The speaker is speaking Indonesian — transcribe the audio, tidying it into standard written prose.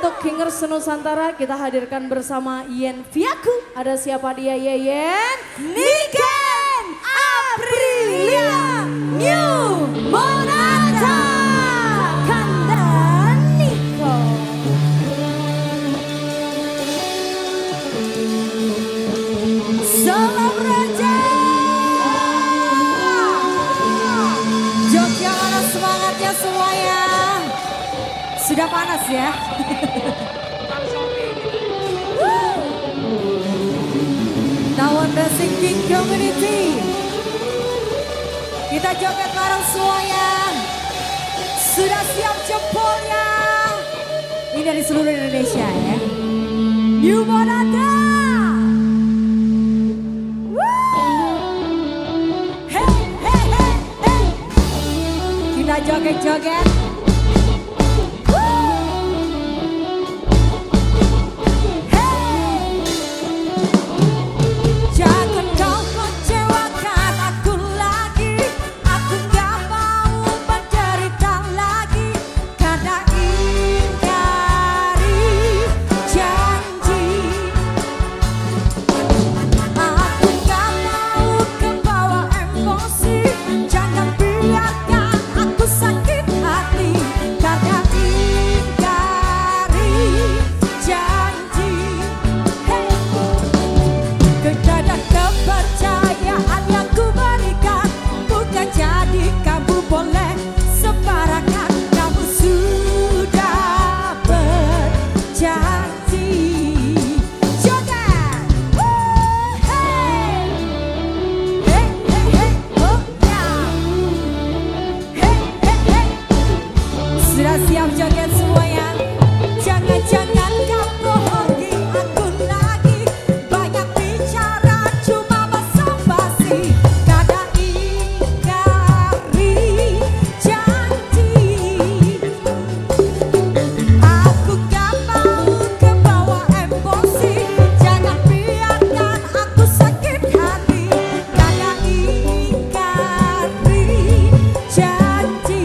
untuk Kingers Nusantara kita hadirkan bersama Yen Viaku. Ada siapa dia Yen? Niken Aprilia New Monata Kanda Niko. Salam Raja Jogja, mana semangatnya semuanya? Sudah panas ya? Tawon Racing King Community. Kita joget bareng semuanya. Sudah siap jempolnya? Ini dari seluruh Indonesia ya. New Monata. Hey, hey, hey, hey. Kita joget-joget. Siap joget semuanya. Jangan-jangan kau bohongi aku lagi. Banyak bicara cuma basa-basi. Kada ingkari janji. Aku gak mau kebawa emosi. Jangan biarkan aku sakit hati. Kada ingkari janji.